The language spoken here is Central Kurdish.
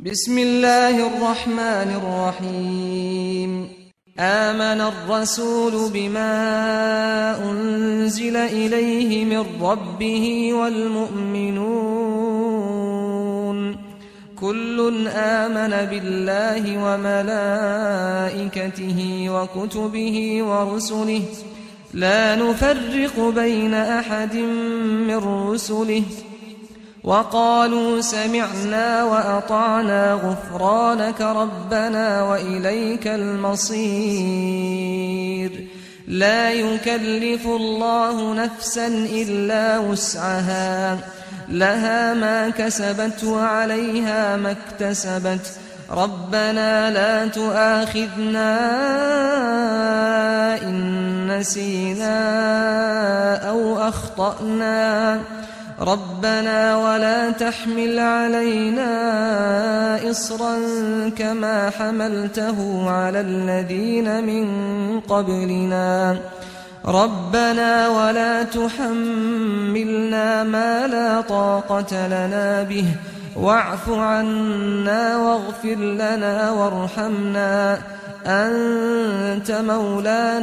بسم الله الرحمن الرحيم آمن الرسول بما أنزل إليه من ربه والمؤمنون كل آمن بالله وملائكته وكتبه ورسله لا نفرق بين أحد من رسله وقالوا سمعنا وأطعنا غفرانك ربنا وإليك المصير لا يكلف الله نفسا إلا وسعها لها ما كسبت وعليها ما اكتسبت ربنا لا تؤاخذنا إن نسينا أو أخطأنا ربنا ولا تحمل علينا إصرا كما حملته على الذين من قبلنا ربنا ولا تحملنا ما لا طاقة لنا به واعف عنا واغفر لنا وارحمنا أنت مولانا